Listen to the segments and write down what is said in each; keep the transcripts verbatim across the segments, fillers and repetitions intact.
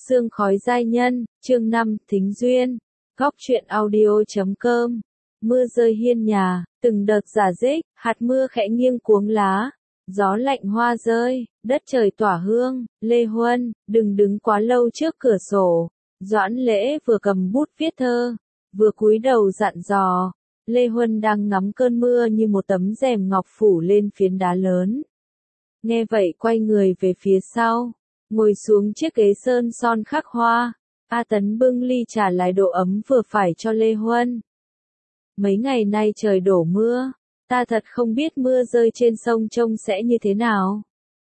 Sương khói giai nhân, chương năm, Thính duyên. Góc truyện audio chấm com. Mưa rơi hiên nhà, từng đợt rả rích, hạt mưa khẽ nghiêng cuống lá. Gió lạnh hoa rơi, đất trời tỏa hương. Lê Huân, đừng đứng quá lâu trước cửa sổ. Doãn Lễ vừa cầm bút viết thơ, vừa cúi đầu dặn dò. Lê Huân đang ngắm cơn mưa như một tấm rèm ngọc phủ lên phiến đá lớn. Nghe vậy quay người về phía sau, ngồi xuống chiếc ghế sơn son khắc hoa. A Tấn bưng ly trà lại độ ấm vừa phải cho Lê Huân. Mấy ngày nay trời đổ mưa, ta thật không biết mưa rơi trên sông trông sẽ như thế nào.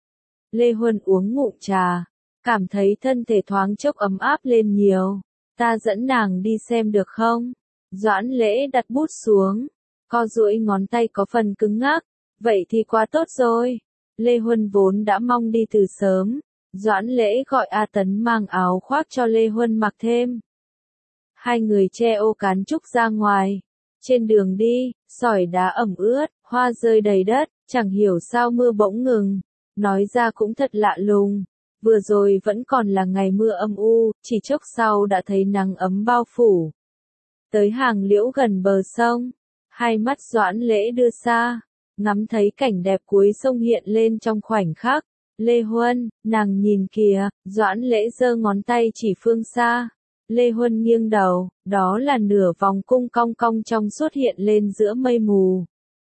Lê Huân uống ngụm trà, cảm thấy thân thể thoáng chốc ấm áp lên nhiều. Ta dẫn nàng đi xem được không? Doãn Lễ đặt bút xuống, co duỗi ngón tay có phần cứng ngắc. Vậy thì quá tốt rồi. Lê Huân vốn đã mong đi từ sớm. Doãn Lễ gọi A Tấn mang áo khoác cho Lê Huân mặc thêm. Hai người che ô cán trúc ra ngoài. Trên đường đi, sỏi đá ẩm ướt, hoa rơi đầy đất, chẳng hiểu sao mưa bỗng ngừng. Nói ra cũng thật lạ lùng. Vừa rồi vẫn còn là ngày mưa âm u, chỉ chốc sau đã thấy nắng ấm bao phủ. Tới hàng liễu gần bờ sông, hai mắt Doãn Lễ đưa xa, ngắm thấy cảnh đẹp cuối sông hiện lên trong khoảnh khắc. Lê Huân, nàng nhìn kìa. Doãn Lễ giơ ngón tay chỉ phương xa. Lê Huân nghiêng đầu, đó là nửa vòng cung cong cong trong suốt hiện lên giữa mây mù.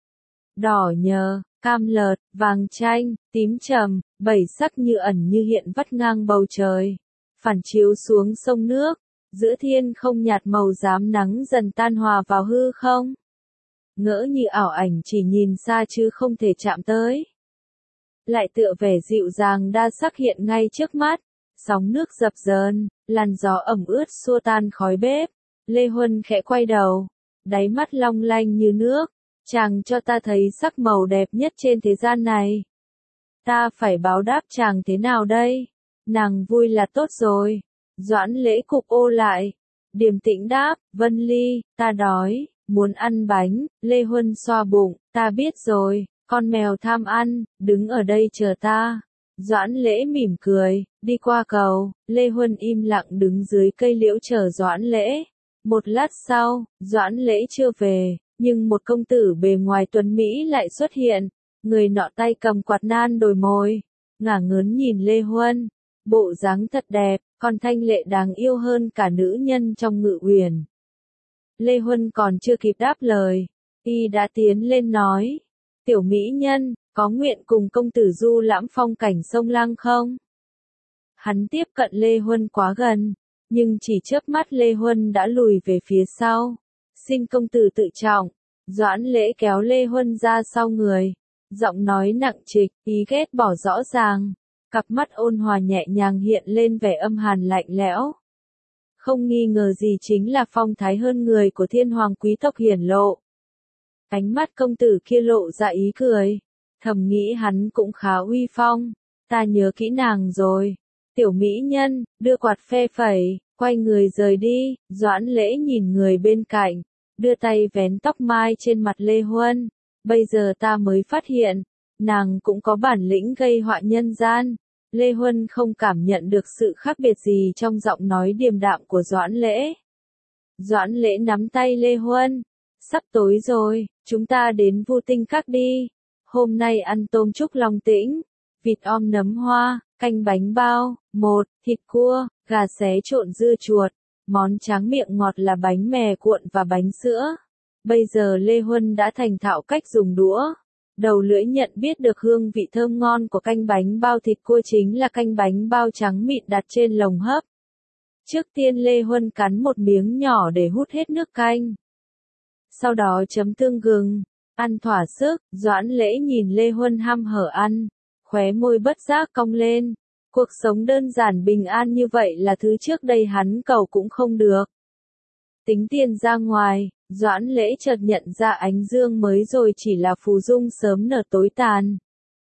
Đỏ nhờ, cam lợt, vàng chanh, tím trầm, bảy sắc như ẩn như hiện vắt ngang bầu trời, phản chiếu xuống sông nước. Giữa thiên không nhạt màu rám nắng dần tan hòa vào hư không. Ngỡ như ảo ảnh chỉ nhìn xa chứ không thể chạm tới. Lại tựa vẻ dịu dàng đa sắc hiện ngay trước mắt. Sóng nước dập dờn, làn gió ẩm ướt xua tan khói bếp. Lê Huân khẽ quay đầu, đáy mắt long lanh như nước. Chàng cho ta thấy sắc màu đẹp nhất trên thế gian này. Ta phải báo đáp chàng thế nào đây? Nàng vui là tốt rồi. Doãn Lễ cụp ô lại, điềm tĩnh đáp, Vân Ly, ta đói, muốn ăn bánh. Lê Huân xoa bụng, ta biết rồi, con mèo tham ăn, đứng ở đây chờ ta. Doãn Lễ mỉm cười, đi qua cầu. Lê Huân im lặng đứng dưới cây liễu chờ Doãn Lễ. Một lát sau, Doãn Lễ chưa về, nhưng một công tử bề ngoài tuấn Mỹ lại xuất hiện. Người nọ tay cầm quạt nan đồi mồi, ngả ngớn nhìn Lê Huân. Bộ dáng thật đẹp, còn thanh lệ đáng yêu hơn cả nữ nhân trong Ngự Uyển. Lê Huân còn chưa kịp đáp lời, y đã tiến lên nói, tiểu mỹ nhân, có nguyện cùng công tử du lãm phong cảnh sông Lăng không? Hắn tiếp cận Lê Huân quá gần, nhưng chỉ chớp mắt Lê Huân đã lùi về phía sau. Xin công tử tự trọng. Doãn Lễ kéo Lê Huân ra sau người, giọng nói nặng trịch, ý ghét bỏ rõ ràng. Cặp mắt ôn hòa nhẹ nhàng hiện lên vẻ âm hàn lạnh lẽo. Không nghi ngờ gì chính là phong thái hơn người của thiên hoàng quý tộc hiển lộ. Ánh mắt công tử kia lộ ra ý cười. Thầm nghĩ hắn cũng khá uy phong. Ta nhớ kỹ nàng rồi. Tiểu mỹ nhân, đưa quạt phe phẩy, quay người rời đi. Doãn Lễ nhìn người bên cạnh, đưa tay vén tóc mai trên mặt Lê Huân. Bây giờ ta mới phát hiện, nàng cũng có bản lĩnh gây họa nhân gian. Lê Huân không cảm nhận được sự khác biệt gì trong giọng nói điềm đạm của Doãn Lễ. Doãn Lễ nắm tay Lê Huân. Sắp tối rồi, chúng ta đến Vu Tinh Các đi. Hôm nay ăn tôm trúc Long Tĩnh, vịt om nấm hoa, canh bánh bao, một, thịt cua, gà xé trộn dưa chuột. Món tráng miệng ngọt là bánh mè cuộn và bánh sữa. Bây giờ Lê Huân đã thành thạo cách dùng đũa. Đầu lưỡi nhận biết được hương vị thơm ngon của canh bánh bao thịt cua chính là canh bánh bao trắng mịn đặt trên lồng hấp. Trước tiên Lê Huân cắn một miếng nhỏ để hút hết nước canh. Sau đó chấm tương gừng, ăn thỏa sức. Doãn Lễ nhìn Lê Huân hăm hở ăn, khóe môi bất giác cong lên. Cuộc sống đơn giản bình an như vậy là thứ trước đây hắn cầu cũng không được. Tính tiền ra ngoài, Doãn Lễ chợt nhận ra ánh dương mới rồi chỉ là phù dung sớm nở tối tàn.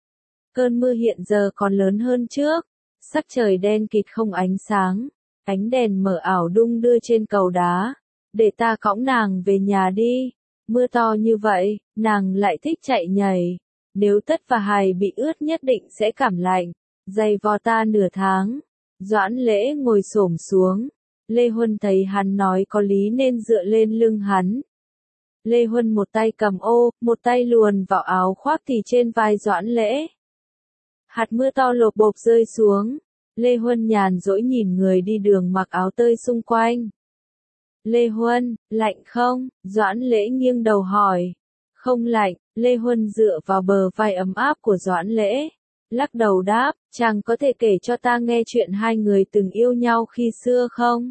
Cơn mưa hiện giờ còn lớn hơn trước, sắc trời đen kịt không ánh sáng, ánh đèn mờ ảo đung đưa trên cầu đá. Để ta cõng nàng về nhà đi. Mưa to như vậy, nàng lại thích chạy nhảy. Nếu tất và hài bị ướt nhất định sẽ cảm lạnh. Giày vò ta nửa tháng. Doãn Lễ ngồi xổm xuống. Lê Huân thấy hắn nói có lý nên dựa lên lưng hắn. Lê Huân một tay cầm ô, một tay luồn vào áo khoác thì trên vai Doãn Lễ. Hạt mưa to lộp bộp rơi xuống. Lê Huân nhàn dỗi nhìn người đi đường mặc áo tơi xung quanh. Lê Huân, lạnh không? Doãn Lễ nghiêng đầu hỏi. Không lạnh, Lê Huân dựa vào bờ vai ấm áp của Doãn Lễ. Lắc đầu đáp, chàng có thể kể cho ta nghe chuyện hai người từng yêu nhau khi xưa không?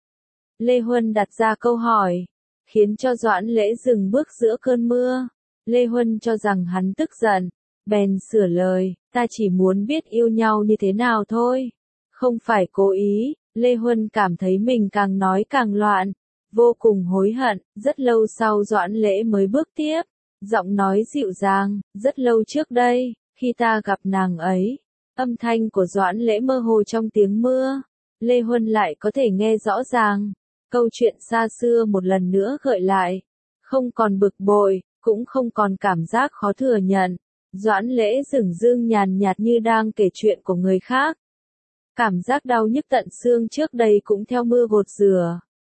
Lê Huân đặt ra câu hỏi, khiến cho Doãn Lễ dừng bước giữa cơn mưa. Lê Huân cho rằng hắn tức giận, bèn sửa lời, ta chỉ muốn biết yêu nhau như thế nào thôi. Không phải cố ý. Lê Huân cảm thấy mình càng nói càng loạn, vô cùng hối hận. Rất lâu sau Doãn Lễ mới bước tiếp, giọng nói dịu dàng, rất lâu trước đây, khi ta gặp nàng ấy. Âm thanh của Doãn Lễ mơ hồ trong tiếng mưa. Lê Huân lại có thể nghe rõ ràng. Câu chuyện xa xưa một lần nữa gợi lại. Không còn bực bội, cũng không còn cảm giác khó thừa nhận. Doãn Lễ dửng dưng nhàn nhạt như đang kể chuyện của người khác. Cảm giác đau nhức tận xương trước đây cũng theo mưa gột rửa.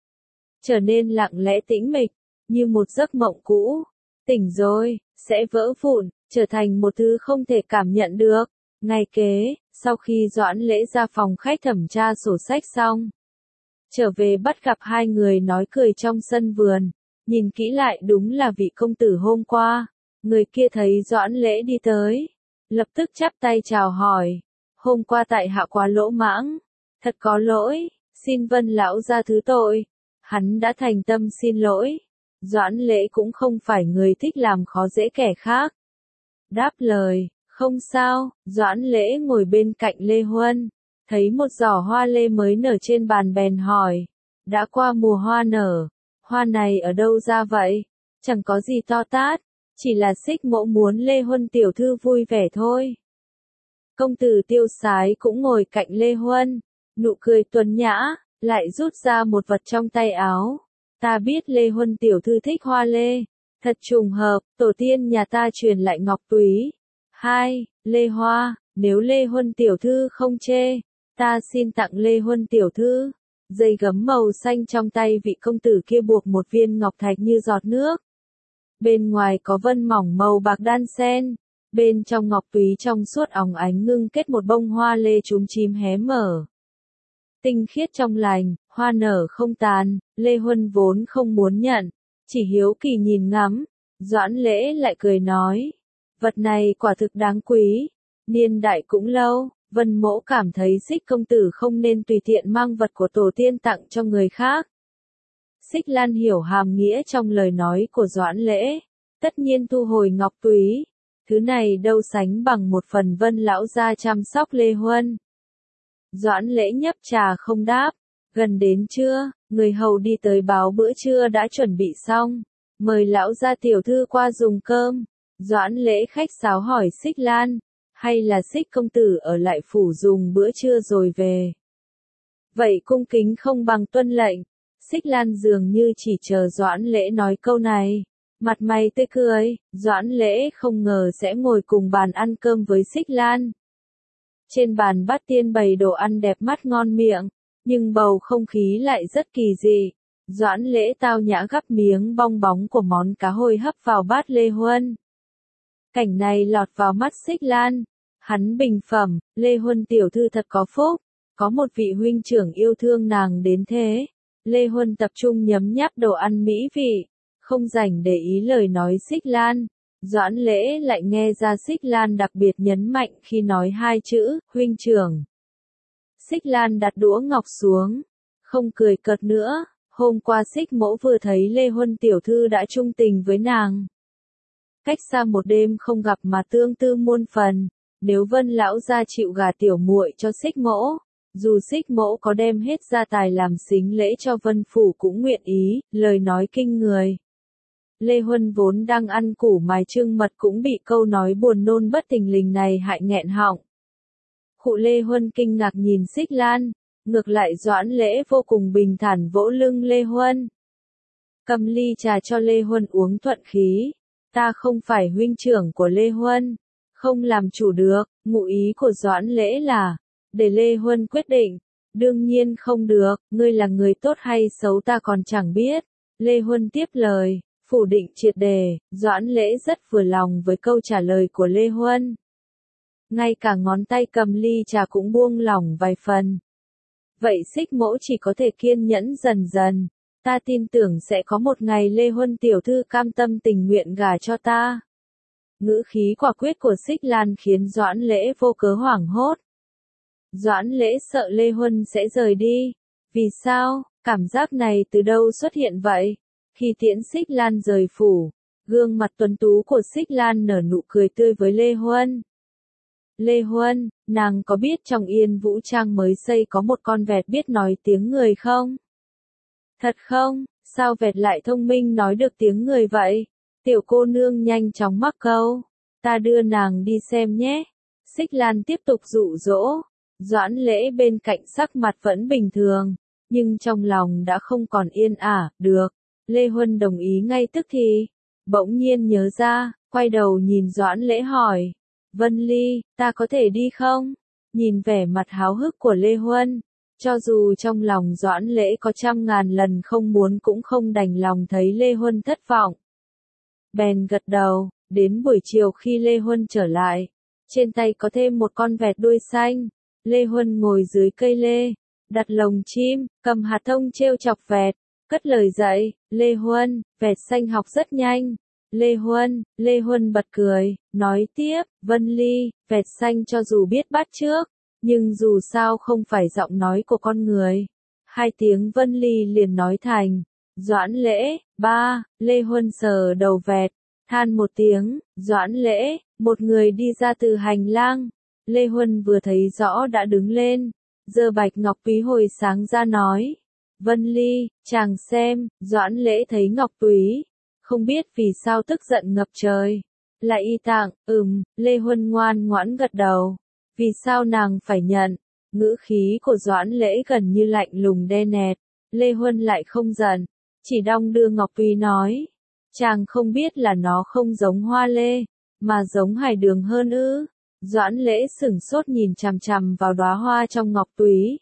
Trở nên lặng lẽ tĩnh mịch, như một giấc mộng cũ. Tỉnh rồi, sẽ vỡ vụn, trở thành một thứ không thể cảm nhận được. Ngày kế, sau khi Doãn Lễ ra phòng khách thẩm tra sổ sách xong, trở về bắt gặp hai người nói cười trong sân vườn. Nhìn kỹ lại đúng là vị công tử hôm qua. Người kia thấy Doãn Lễ đi tới, lập tức chắp tay chào hỏi. Hôm qua tại hạ quá lỗ mãng, thật có lỗi, xin Vân lão gia thứ tội. Hắn đã thành tâm xin lỗi. Doãn Lễ cũng không phải người thích làm khó dễ kẻ khác. Đáp lời, không sao. Doãn Lễ ngồi bên cạnh Lê Huân, thấy một giỏ hoa lê mới nở trên bàn bèn hỏi, đã qua mùa hoa nở, hoa này ở đâu ra vậy? Chẳng có gì to tát, chỉ là Xích Mỗ muốn Lê Huân tiểu thư vui vẻ thôi. Công tử Tiêu Sái cũng ngồi cạnh Lê Huân, nụ cười tuấn nhã, lại rút ra một vật trong tay áo. Ta biết Lê Huân tiểu thư thích hoa lê, thật trùng hợp, tổ tiên nhà ta truyền lại ngọc túy. Hai, Lê Hoa, nếu Lê Huân tiểu thư không chê, ta xin tặng Lê Huân tiểu thư. Dây gấm màu xanh trong tay vị công tử kia buộc một viên ngọc thạch như giọt nước. Bên ngoài có vân mỏng màu bạc đan xen. Bên trong ngọc túy trong suốt óng ánh ngưng kết một bông hoa lê chúm chím hé mở. Tinh khiết trong lành, hoa nở không tàn. Lê Huân vốn không muốn nhận, chỉ hiếu kỳ nhìn ngắm. Doãn Lễ lại cười nói, vật này quả thực đáng quý. Niên đại cũng lâu, Vân Mỗ cảm thấy Xích công tử không nên tùy tiện mang vật của tổ tiên tặng cho người khác. Xích Lan hiểu hàm nghĩa trong lời nói của Doãn Lễ, tất nhiên thu hồi ngọc túy. Thứ này đâu sánh bằng một phần Vân lão gia chăm sóc Lê Huân. Doãn Lễ nhấp trà không đáp. Gần đến trưa, người hầu đi tới báo bữa trưa đã chuẩn bị xong, mời lão gia tiểu thư qua dùng cơm. Doãn Lễ khách sáo hỏi Xích Lan, hay là Xích công tử ở lại phủ dùng bữa trưa rồi về? Vậy cung kính không bằng tuân lệnh. Xích Lan dường như chỉ chờ Doãn Lễ nói câu này. Mặt mày tươi cười, Doãn Lễ không ngờ sẽ ngồi cùng bàn ăn cơm với Xích Lan. Trên bàn bát tiên bày đồ ăn đẹp mắt ngon miệng, nhưng bầu không khí lại rất kỳ dị. Doãn Lễ tao nhã gắp miếng bong bóng của món cá hồi hấp vào bát Lê Huân. Cảnh này lọt vào mắt Xích Lan. Hắn bình phẩm, Lê Huân tiểu thư thật có phúc, có một vị huynh trưởng yêu thương nàng đến thế. Lê Huân tập trung nhấm nháp đồ ăn mỹ vị, không rảnh để ý lời nói Xích Lan. Doãn Lễ lại nghe ra Xích Lan đặc biệt nhấn mạnh khi nói hai chữ, huynh trưởng. Xích Lan đặt đũa ngọc xuống, không cười cợt nữa. Hôm qua Xích Mỗ vừa thấy Lê Huân tiểu thư đã trung tình với nàng. Cách xa một đêm không gặp mà tương tư muôn phần. Nếu Vân lão gia chịu gả tiểu muội cho Xích Mỗ, dù Xích Mỗ có đem hết gia tài làm sính lễ cho Vân phủ cũng nguyện ý. Lời nói kinh người. Lê Huân vốn đang ăn củ mài trưng mật cũng bị câu nói buồn nôn bất thình lình này hại nghẹn họng. Khụ Lê Huân kinh ngạc nhìn Xích Lan, ngược lại Doãn Lễ vô cùng bình thản vỗ lưng Lê Huân. Cầm ly trà cho Lê Huân uống thuận khí. Ta không phải huynh trưởng của Lê Huân, không làm chủ được. Ngụ ý của Doãn Lễ là, để Lê Huân quyết định, Đương nhiên không được, ngươi là người tốt hay xấu ta còn chẳng biết. Lê Huân tiếp lời, phủ định triệt đề, Doãn Lễ rất vừa lòng với câu trả lời của Lê Huân. Ngay cả ngón tay cầm ly trà cũng buông lỏng vài phần. Vậy Xích Mỗ chỉ có thể kiên nhẫn dần dần. Ta tin tưởng sẽ có một ngày Lê Huân tiểu thư cam tâm tình nguyện gả cho ta. Ngữ khí quả quyết của Xích Lan khiến Doãn Lễ vô cớ hoảng hốt. Doãn Lễ sợ Lê Huân sẽ rời đi. Vì sao? Cảm giác này từ đâu xuất hiện vậy? Khi tiễn Xích Lan rời phủ, gương mặt tuấn tú của Xích Lan nở nụ cười tươi với Lê Huân. Lê Huân, nàng có biết trong Yên Vũ Trang mới xây có một con vẹt biết nói tiếng người không? Thật không? Sao vẹt lại thông minh nói được tiếng người vậy? Tiểu cô nương nhanh chóng mắc câu. Ta đưa nàng đi xem nhé. Xích Lan tiếp tục dụ dỗ. Doãn Lễ bên cạnh sắc mặt vẫn bình thường, nhưng trong lòng đã không còn yên ả, được. Lê Huân đồng ý ngay tức thì. Bỗng nhiên nhớ ra, quay đầu nhìn Doãn Lễ hỏi. Vân Ly, ta có thể đi không? Nhìn vẻ mặt háo hức của Lê Huân, cho dù trong lòng Doãn Lễ có trăm ngàn lần không muốn cũng không đành lòng thấy Lê Huân thất vọng. Bèn gật đầu, đến buổi chiều khi Lê Huân trở lại, trên tay có thêm một con vẹt đuôi xanh. Lê Huân ngồi dưới cây lê, đặt lồng chim, cầm hạt thông treo chọc vẹt, cất lời dạy, Lê Huân, vẹt xanh học rất nhanh. Lê Huân, Lê Huân bật cười, nói tiếp, Vân Ly, vẹt xanh cho dù biết bắt chước, nhưng dù sao không phải giọng nói của con người. Hai tiếng Vân Ly liền nói thành, Doãn Lễ, ba, Lê Huân sờ đầu vẹt, than một tiếng, Doãn Lễ, một người đi ra từ hành lang. Lê Huân vừa thấy rõ đã đứng lên, giơ bạch ngọc túy hồi sáng ra nói, Vân Ly, chàng xem. Doãn Lễ thấy ngọc túy, không biết vì sao tức giận ngập trời. Lại y tạng, ừm, Lê Huân ngoan ngoãn gật đầu. Vì sao nàng phải nhận? Ngữ khí của Doãn Lễ gần như lạnh lùng đe nẹt. Lê Huân lại không giận, chỉ đong đưa ngọc túy nói, chàng không biết là nó không giống hoa lê, mà giống hải đường hơn ư? Doãn Lễ sửng sốt nhìn chằm chằm vào đóa hoa trong ngọc túy.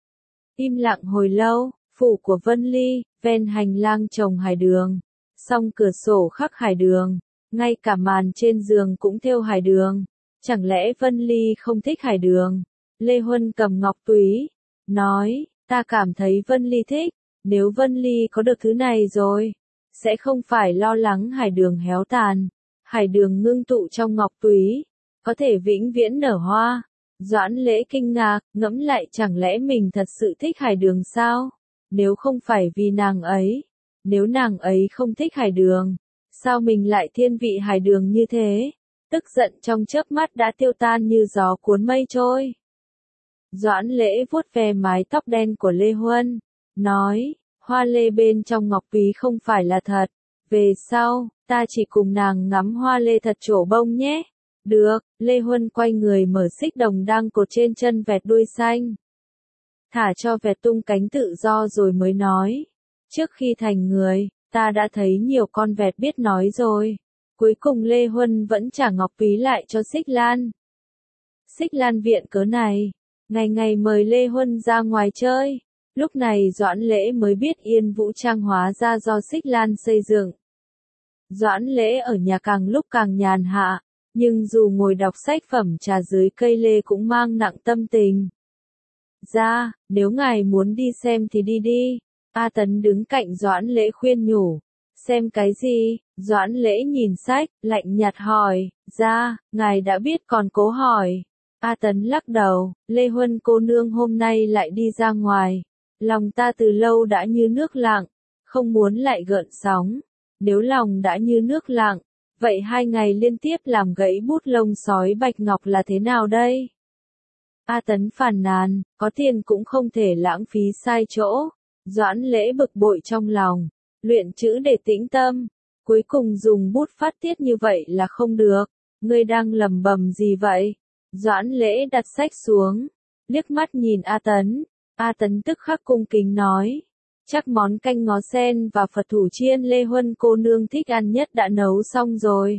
Im lặng hồi lâu, phủ của Vân Ly, ven hành lang trồng hải đường, song cửa sổ khắc hải đường, ngay cả màn trên giường cũng thêu hải đường. Chẳng lẽ Vân Ly không thích hải đường? Lê Huân cầm ngọc túy, nói, ta cảm thấy Vân Ly thích, nếu Vân Ly có được thứ này rồi, sẽ không phải lo lắng hải đường héo tàn. Hải đường ngưng tụ trong ngọc túy, có thể vĩnh viễn nở hoa. Doãn Lễ kinh ngạc, ngẫm lại chẳng lẽ mình thật sự thích hải đường sao? Nếu không phải vì nàng ấy, nếu nàng ấy không thích hải đường, sao mình lại thiên vị hải đường như thế? Tức giận trong chớp mắt đã tiêu tan như gió cuốn mây trôi. Doãn Lễ vuốt ve mái tóc đen của Lê Huân, nói, hoa lê bên trong ngọc túy không phải là thật. Về sau, ta chỉ cùng nàng ngắm hoa lê thật trổ bông nhé. Được, Lê Huân quay người mở xích đồng đang cột trên chân vẹt đuôi xanh. Thả cho vẹt tung cánh tự do rồi mới nói. Trước khi thành người, ta đã thấy nhiều con vẹt biết nói rồi. Cuối cùng Lê Huân vẫn trả ngọc túy lại cho Xích Lan. Xích Lan viện cớ này, ngày ngày mời Lê Huân ra ngoài chơi. Lúc này Doãn Lễ mới biết Yên Vũ Trang hóa ra do Xích Lan xây dựng. Doãn Lễ ở nhà càng lúc càng nhàn hạ, nhưng dù ngồi đọc sách phẩm trà dưới cây lê cũng mang nặng tâm tình. Ra, nếu ngài muốn đi xem thì đi đi. A Tấn đứng cạnh Doãn Lễ khuyên nhủ. Xem cái gì? Doãn Lễ nhìn sách, lạnh nhạt hỏi. Ra, ngài đã biết còn cố hỏi. A Tấn lắc đầu, Lê Huân cô nương hôm nay lại đi ra ngoài. Lòng ta từ lâu đã như nước lặng, không muốn lại gợn sóng. Nếu lòng đã như nước lặng, vậy hai ngày liên tiếp làm gãy bút lông sói bạch ngọc là thế nào đây? A Tấn phàn nàn, có tiền cũng không thể lãng phí sai chỗ. Doãn Lễ bực bội trong lòng, luyện chữ để tĩnh tâm. Cuối cùng dùng bút phát tiết như vậy là không được. Ngươi đang lầm bầm gì vậy? Doãn Lễ đặt sách xuống, liếc mắt nhìn A Tấn. A Tấn tức khắc cung kính nói. Chắc món canh ngó sen và Phật thủ chiên Lê Huân cô nương thích ăn nhất đã nấu xong rồi.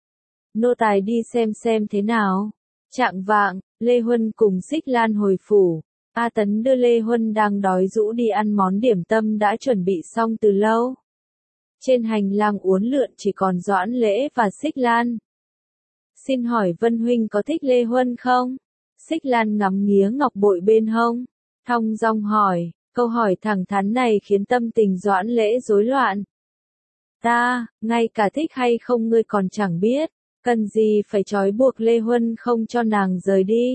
Nô tài đi xem xem thế nào. Chạng vạng, Lê Huân cùng Xích Lan hồi phủ. A Tấn đưa Lê Huân đang đói rũ đi ăn món điểm tâm đã chuẩn bị xong từ lâu. Trên hành lang uốn lượn chỉ còn Doãn Lễ và Xích Lan. Xin hỏi Vân huynh có thích Lê Huân không? Xích Lan ngắm nghía ngọc bội bên hông, thong dong hỏi, câu hỏi thẳng thắn này khiến tâm tình Doãn Lễ rối loạn. Ta, ngay cả thích hay không ngươi còn chẳng biết, cần gì phải trói buộc Lê Huân không cho nàng rời đi.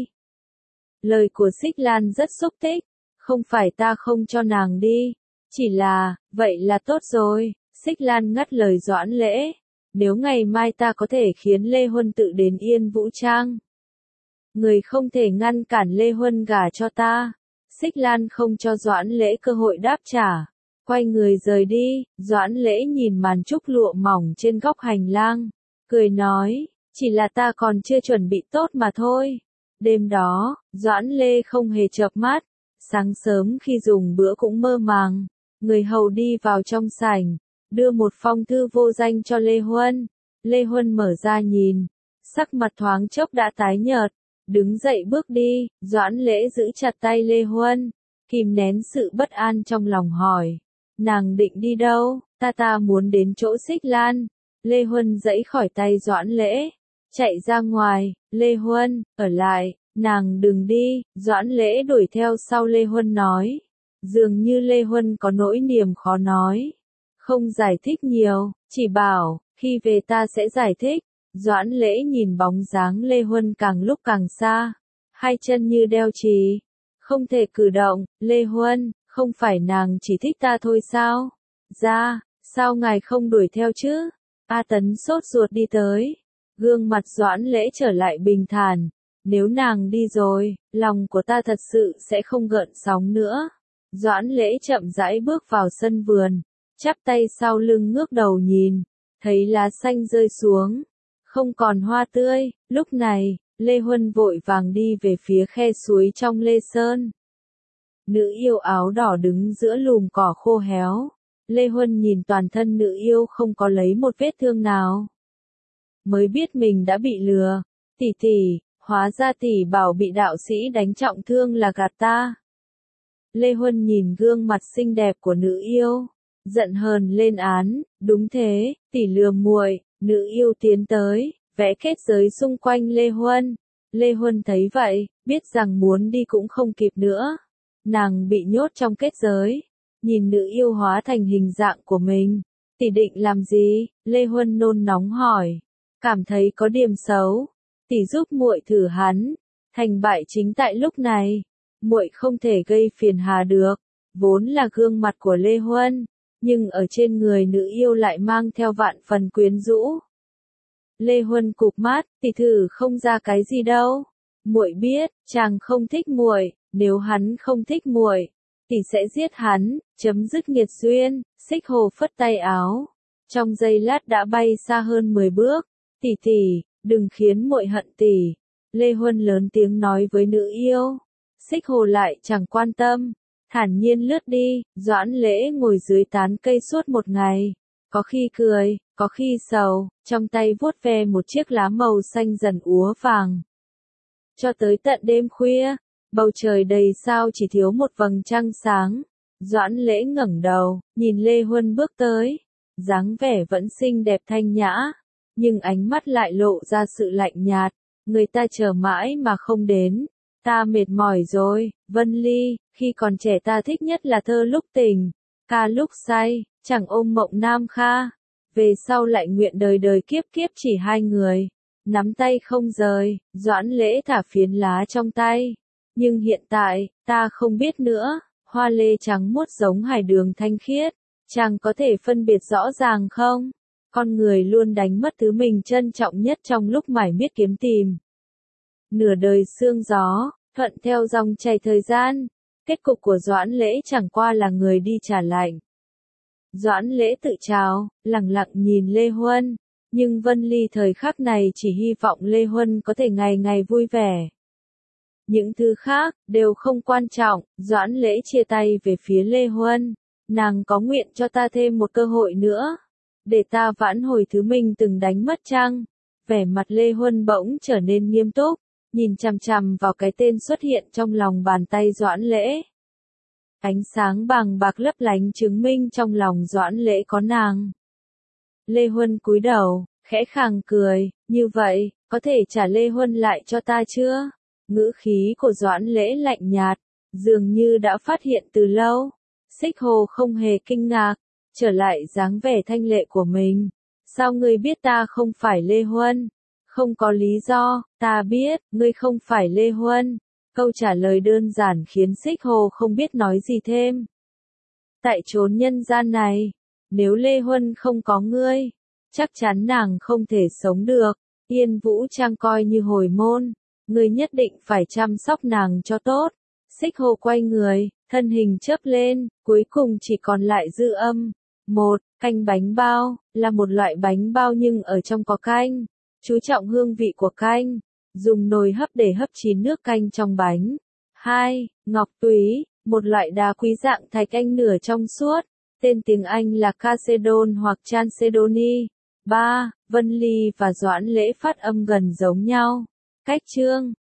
Lời của Xích Lan rất xúc tích, không phải ta không cho nàng đi, chỉ là, vậy là tốt rồi. Xích Lan ngắt lời Doãn Lễ, nếu ngày mai ta có thể khiến Lê Huân tự đến Yên Vũ Trang, người không thể ngăn cản Lê Huân gả cho ta. Xích Lan không cho Doãn Lễ cơ hội đáp trả, quay người rời đi. Doãn Lễ nhìn màn trúc lụa mỏng trên góc hành lang, cười nói, chỉ là ta còn chưa chuẩn bị tốt mà thôi. Đêm đó, Doãn Lê không hề chợp mắt, sáng sớm khi dùng bữa cũng mơ màng. Người hầu đi vào trong sảnh, đưa một phong thư vô danh cho Lê Huân. Lê Huân mở ra nhìn, sắc mặt thoáng chốc đã tái nhợt, đứng dậy bước đi. Doãn Lễ giữ chặt tay Lê Huân, kìm nén sự bất an trong lòng hỏi, nàng định đi đâu? Ta ta muốn đến chỗ Xích Lan. Lê Huân giãy khỏi tay Doãn Lễ, chạy ra ngoài. Lê Huân, ở lại, nàng đừng đi. Doãn Lễ đuổi theo sau Lê Huân nói, dường như Lê Huân có nỗi niềm khó nói, không giải thích nhiều, chỉ bảo, khi về ta sẽ giải thích. Doãn Lễ nhìn bóng dáng Lê Huân càng lúc càng xa, hai chân như đeo chì, không thể cử động. Lê Huân, không phải nàng chỉ thích ta thôi sao? Ra, sao ngài không đuổi theo chứ? A Tấn sốt ruột đi tới, gương mặt Doãn Lễ trở lại bình thản. Nếu nàng đi rồi, lòng của ta thật sự sẽ không gợn sóng nữa. Doãn Lễ chậm rãi bước vào sân vườn, chắp tay sau lưng ngước đầu nhìn, thấy lá xanh rơi xuống, không còn hoa tươi. Lúc này, Lê Huân vội vàng đi về phía khe suối trong Lê Sơn. Nữ yêu áo đỏ đứng giữa lùm cỏ khô héo. Lê Huân nhìn toàn thân nữ yêu không có lấy một vết thương nào, mới biết mình đã bị lừa. Tỷ tỷ, hóa ra tỷ bảo bị đạo sĩ đánh trọng thương là gạt ta. Lê Huân nhìn gương mặt xinh đẹp của nữ yêu, giận hờn lên án, đúng thế, tỷ lừa muội. Nữ yêu tiến tới, vẽ kết giới xung quanh Lê Huân. Lê Huân thấy vậy, biết rằng muốn đi cũng không kịp nữa. Nàng bị nhốt trong kết giới, nhìn nữ yêu hóa thành hình dạng của mình. Tỷ định làm gì? Lê Huân nôn nóng hỏi, cảm thấy có điểm xấu. Tỷ giúp muội thử hắn, thành bại chính tại lúc này. Muội không thể gây phiền hà được. Vốn là gương mặt của Lê Huân, nhưng ở trên người nữ yêu lại mang theo vạn phần quyến rũ. Lê Huân cụp mắt, tỷ thử không ra cái gì đâu. Muội biết, chàng không thích muội, nếu hắn không thích muội, tỷ sẽ giết hắn, chấm dứt nghiệt duyên. Xích Hồ phất tay áo, trong giây lát đã bay xa hơn mười bước. Tỷ tỷ, đừng khiến muội hận tỷ. Lê Huân lớn tiếng nói với nữ yêu. Xích Hồ lại chẳng quan tâm, thản nhiên lướt đi. Doãn Lễ ngồi dưới tán cây suốt một ngày, có khi cười, có khi sầu, trong tay vuốt ve một chiếc lá màu xanh dần úa vàng. Cho tới tận đêm khuya, bầu trời đầy sao chỉ thiếu một vầng trăng sáng. Doãn Lễ ngẩng đầu, nhìn Lê Huân bước tới, dáng vẻ vẫn xinh đẹp thanh nhã, nhưng ánh mắt lại lộ ra sự lạnh nhạt. Người ta chờ mãi mà không đến, ta mệt mỏi rồi. Vân Ly, khi còn trẻ ta thích nhất là thơ lúc tình, ca lúc say, chẳng ôm mộng nam kha. Về sau lại nguyện đời đời kiếp kiếp chỉ hai người, nắm tay không rời. Doãn Lễ thả phiến lá trong tay. Nhưng hiện tại, ta không biết nữa. Hoa lê trắng muốt giống hải đường thanh khiết, chàng có thể phân biệt rõ ràng không? Con người luôn đánh mất thứ mình trân trọng nhất trong lúc mải miết kiếm tìm. Nửa đời sương gió, thuận theo dòng chảy thời gian. Kết cục của Doãn Lễ chẳng qua là người đi trả lạnh. Doãn Lễ tự trào, lặng lặng nhìn Lê Huân. Nhưng Vân Ly thời khắc này chỉ hy vọng Lê Huân có thể ngày ngày vui vẻ. Những thứ khác, đều không quan trọng. Doãn Lễ chia tay về phía Lê Huân. Nàng có nguyện cho ta thêm một cơ hội nữa, để ta vãn hồi thứ mình từng đánh mất chăng? Vẻ mặt Lê Huân bỗng trở nên nghiêm túc, nhìn chằm chằm vào cái tên xuất hiện trong lòng bàn tay Doãn Lễ. Ánh sáng bàng bạc lấp lánh chứng minh trong lòng Doãn Lễ có nàng. Lê Huân cúi đầu, khẽ khàng cười, như vậy, có thể trả Lê Huân lại cho ta chưa? Ngữ khí của Doãn Lễ lạnh nhạt, dường như đã phát hiện từ lâu. Xích Hồ không hề kinh ngạc, trở lại dáng vẻ thanh lệ của mình. Sao ngươi biết ta không phải Lê Huân? Không có lý do, ta biết, ngươi không phải Lê Huân. Câu trả lời đơn giản khiến Xích Hồ không biết nói gì thêm. Tại chốn nhân gian này, nếu Lê Huân không có ngươi, chắc chắn nàng không thể sống được. Yên Vũ Trang coi như hồi môn, ngươi nhất định phải chăm sóc nàng cho tốt. Xích Hồ quay người, thân hình chớp lên, cuối cùng chỉ còn lại dư âm. Một, canh bánh bao, là một loại bánh bao nhưng ở trong có canh. Chú trọng hương vị của canh, dùng nồi hấp để hấp chín nước canh trong bánh. Hai, ngọc túy, một loại đá quý dạng thạch anh nửa trong suốt, tên tiếng Anh là Chalcedon hoặc Chalcedony. Ba, Vân Ly và Doãn Lễ phát âm gần giống nhau. Cách chương